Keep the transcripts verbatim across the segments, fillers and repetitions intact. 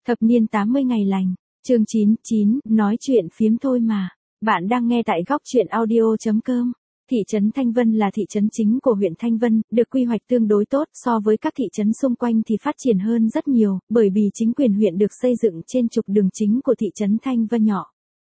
Thập niên tám mươi ngày lành, chương chín chín, nói chuyện phiếm thôi mà. Bạn đang nghe tại góc truyện audio chấm com. Thị trấn Thanh Vân là thị trấn chính của huyện Thanh Vân, được quy hoạch tương đối tốt so với các thị trấn xung quanh thì phát triển hơn rất nhiều, bởi vì chính quyền huyện được xây dựng trên trục đường chính của thị trấn Thanh Vân nhỏ.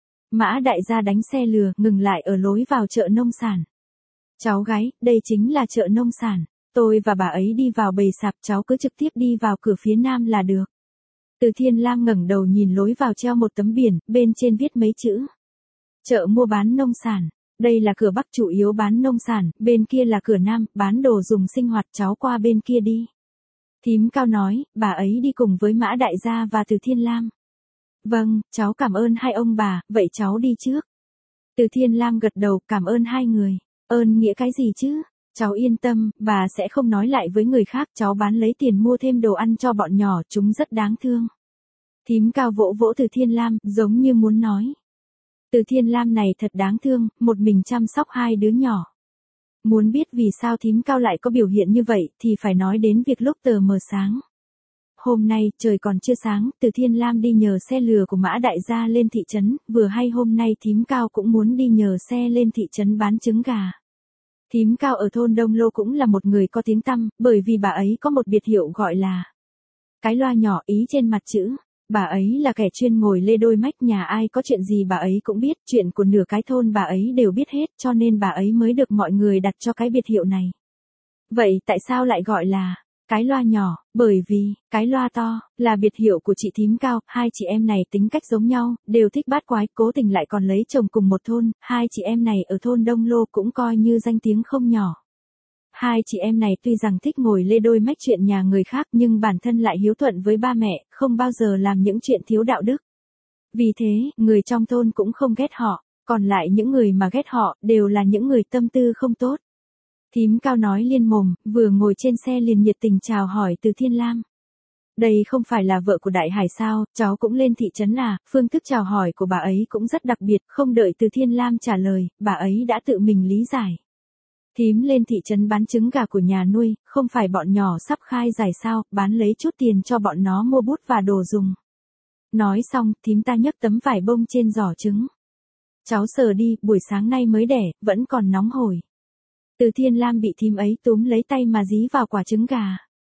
Mã đại gia đánh xe lừa, ngừng lại ở lối vào chợ nông sản. Cháu gái, đây chính là chợ nông sản. Tôi và bà ấy đi vào bầy sạp, cháu cứ trực tiếp đi vào cửa phía nam là được. Từ Thiên Lam ngẩng đầu nhìn lối vào treo một tấm biển, bên trên viết mấy chữ. Chợ mua bán nông sản. Đây là cửa bắc chủ yếu bán nông sản, bên kia là cửa nam, bán đồ dùng sinh hoạt, cháu qua bên kia đi. Thím Cao nói, bà ấy đi cùng với Mã đại gia và Từ Thiên Lam. Vâng, cháu cảm ơn hai ông bà, vậy cháu đi trước. Từ Thiên Lam gật đầu, cảm ơn hai người. Ơn nghĩa cái gì chứ? Cháu yên tâm, bà sẽ không nói lại với người khác, cháu bán lấy tiền mua thêm đồ ăn cho bọn nhỏ, chúng rất đáng thương. Thím Cao vỗ vỗ Từ Thiên Lam, giống như muốn nói. Từ Thiên Lam này thật đáng thương, một mình chăm sóc hai đứa nhỏ. Muốn biết vì sao thím Cao lại có biểu hiện như vậy, thì phải nói đến việc lúc tờ mờ sáng. Hôm nay, trời còn chưa sáng, Từ Thiên Lam đi nhờ xe lừa của Mã đại gia lên thị trấn, vừa hay hôm nay thím Cao cũng muốn đi nhờ xe lên thị trấn bán trứng gà. Thím Cao ở thôn Đông Lô cũng là một người có tiếng tăm, bởi vì bà ấy có một biệt hiệu gọi là cái loa nhỏ, ý trên mặt chữ. Bà ấy là kẻ chuyên ngồi lê đôi mách, nhà ai có chuyện gì bà ấy cũng biết, chuyện của nửa cái thôn bà ấy đều biết hết, cho nên bà ấy mới được mọi người đặt cho cái biệt hiệu này. Vậy tại sao lại gọi là cái loa nhỏ? Bởi vì cái loa to là biệt hiệu của chị thím Cao, hai chị em này tính cách giống nhau, đều thích bát quái, cố tình lại còn lấy chồng cùng một thôn, hai chị em này ở thôn Đông Lô cũng coi như danh tiếng không nhỏ. Hai chị em này tuy rằng thích ngồi lê đôi mách chuyện nhà người khác nhưng bản thân lại hiếu thuận với ba mẹ, không bao giờ làm những chuyện thiếu đạo đức. Vì thế, người trong thôn cũng không ghét họ, còn lại những người mà ghét họ đều là những người tâm tư không tốt. Thím Cao nói liên mồm, vừa ngồi trên xe liền nhiệt tình chào hỏi Từ Thiên Lam. Đây không phải là vợ của Đại Hải sao, cháu cũng lên thị trấn à? Phương thức chào hỏi của bà ấy cũng rất đặc biệt, không đợi Từ Thiên Lam trả lời, bà ấy đã tự mình lý giải. Thím lên thị trấn bán trứng gà của nhà nuôi, không phải bọn nhỏ sắp khai giải sao, bán lấy chút tiền cho bọn nó mua bút và đồ dùng. Nói xong, thím ta nhấc tấm vải bông trên giỏ trứng. Cháu sờ đi, buổi sáng nay mới đẻ, vẫn còn nóng hổi. Từ Thiên Lam bị thím ấy túm lấy tay mà dí vào quả trứng gà.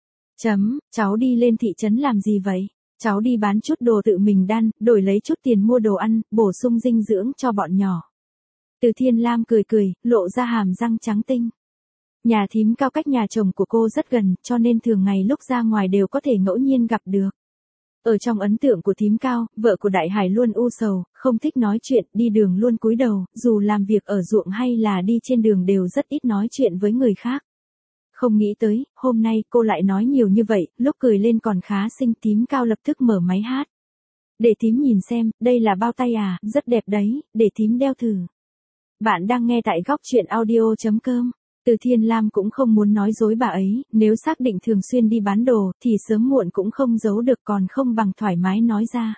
Chấm, cháu đi lên thị trấn làm gì vậy? Cháu đi bán chút đồ tự mình đan, đổi lấy chút tiền mua đồ ăn, bổ sung dinh dưỡng cho bọn nhỏ. Từ Thiên Lam cười cười, lộ ra hàm răng trắng tinh. Nhà thím Cao cách nhà chồng của cô rất gần, cho nên thường ngày lúc ra ngoài đều có thể ngẫu nhiên gặp được. Ở trong ấn tượng của thím Cao, vợ của Đại Hải luôn u sầu, không thích nói chuyện, đi đường luôn cúi đầu, dù làm việc ở ruộng hay là đi trên đường đều rất ít nói chuyện với người khác. Không nghĩ tới, hôm nay cô lại nói nhiều như vậy, lúc cười lên còn khá xinh. Thím Cao lập tức mở máy hát. Để thím nhìn xem, đây là bao tay à, rất đẹp đấy, để thím đeo thử. Bạn đang nghe tại góc truyện audio chấm com. Từ Thiên Lam cũng không muốn nói dối bà ấy, nếu xác định thường xuyên đi bán đồ, thì sớm muộn cũng không giấu được, còn không bằng thoải mái nói ra.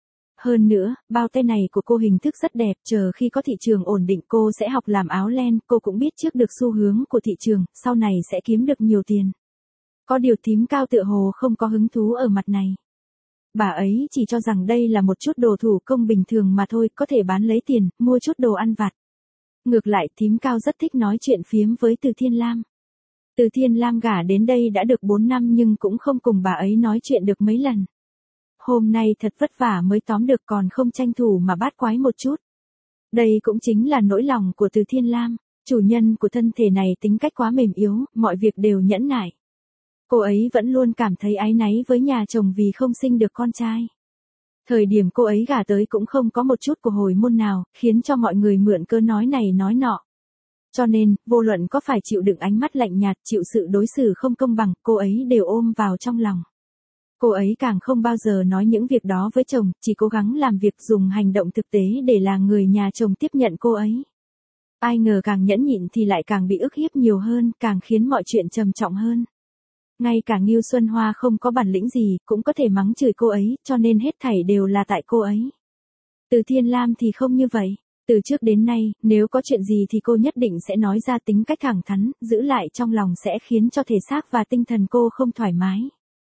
Hơn nữa, bao tay này của cô hình thức rất đẹp, chờ khi có thị trường ổn định cô sẽ học làm áo len, cô cũng biết trước được xu hướng của thị trường, sau này sẽ kiếm được nhiều tiền. Có điều thím Cao tựa hồ không có hứng thú ở mặt này. Bà ấy chỉ cho rằng đây là một chút đồ thủ công bình thường mà thôi, có thể bán lấy tiền, mua chút đồ ăn vặt. Ngược lại, thím Cao rất thích nói chuyện phiếm với Từ Thiên Lam. Từ Thiên Lam gả đến đây đã được bốn năm nhưng cũng không cùng bà ấy nói chuyện được mấy lần. Hôm nay thật vất vả mới tóm được, còn không tranh thủ mà bát quái một chút. Đây cũng chính là nỗi lòng của Từ Thiên Lam, chủ nhân của thân thể này tính cách quá mềm yếu, mọi việc đều nhẫn nại. Cô ấy vẫn luôn cảm thấy áy náy với nhà chồng vì không sinh được con trai. Thời điểm cô ấy gả tới cũng không có một chút của hồi môn nào, khiến cho mọi người mượn cớ nói này nói nọ. Cho nên, vô luận có phải chịu đựng ánh mắt lạnh nhạt, chịu sự đối xử không công bằng, cô ấy đều ôm vào trong lòng. Cô ấy càng không bao giờ nói những việc đó với chồng, chỉ cố gắng làm việc, dùng hành động thực tế để là người nhà chồng tiếp nhận cô ấy. Ai ngờ càng nhẫn nhịn thì lại càng bị ức hiếp nhiều hơn, càng khiến mọi chuyện trầm trọng hơn. Ngay cả Ngưu Xuân Hoa không có bản lĩnh gì, cũng có thể mắng chửi cô ấy, cho nên hết thảy đều là tại cô ấy. Từ Thiên Lam thì không như vậy. Từ trước đến nay, nếu có chuyện gì thì cô nhất định sẽ nói ra, tính cách thẳng thắn, giữ lại trong lòng sẽ khiến cho thể xác và tinh thần cô không thoải mái.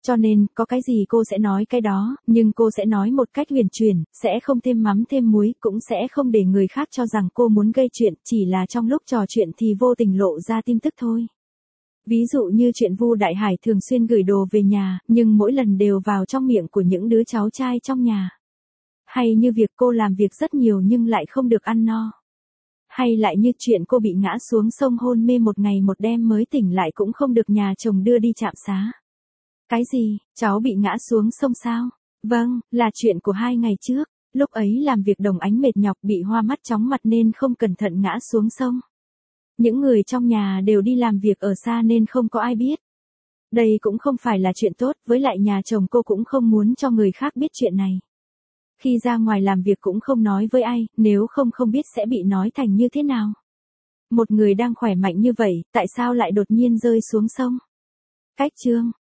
Cho nên, có cái gì cô sẽ nói cái đó, nhưng cô sẽ nói một cách huyền chuyển, sẽ không thêm mắm thêm muối, cũng sẽ không để người khác cho rằng cô muốn gây chuyện, chỉ là trong lúc trò chuyện thì vô tình lộ ra tin tức thôi. Ví dụ như chuyện Vu Đại Hải thường xuyên gửi đồ về nhà, nhưng mỗi lần đều vào trong miệng của những đứa cháu trai trong nhà. Hay như việc cô làm việc rất nhiều nhưng lại không được ăn no. Hay lại như chuyện cô bị ngã xuống sông hôn mê một ngày một đêm mới tỉnh lại cũng không được nhà chồng đưa đi trạm xá. Cái gì, cháu bị ngã xuống sông sao? Vâng, là chuyện của hai ngày trước, lúc ấy làm việc đồng ánh mệt nhọc bị hoa mắt chóng mặt nên không cẩn thận ngã xuống sông. Những người trong nhà đều đi làm việc ở xa nên không có ai biết. Đây cũng không phải là chuyện tốt, với lại nhà chồng cô cũng không muốn cho người khác biết chuyện này. Khi ra ngoài làm việc cũng không nói với ai, nếu không không biết sẽ bị nói thành như thế nào. Một người đang khỏe mạnh như vậy, tại sao lại đột nhiên rơi xuống sông? Cách chương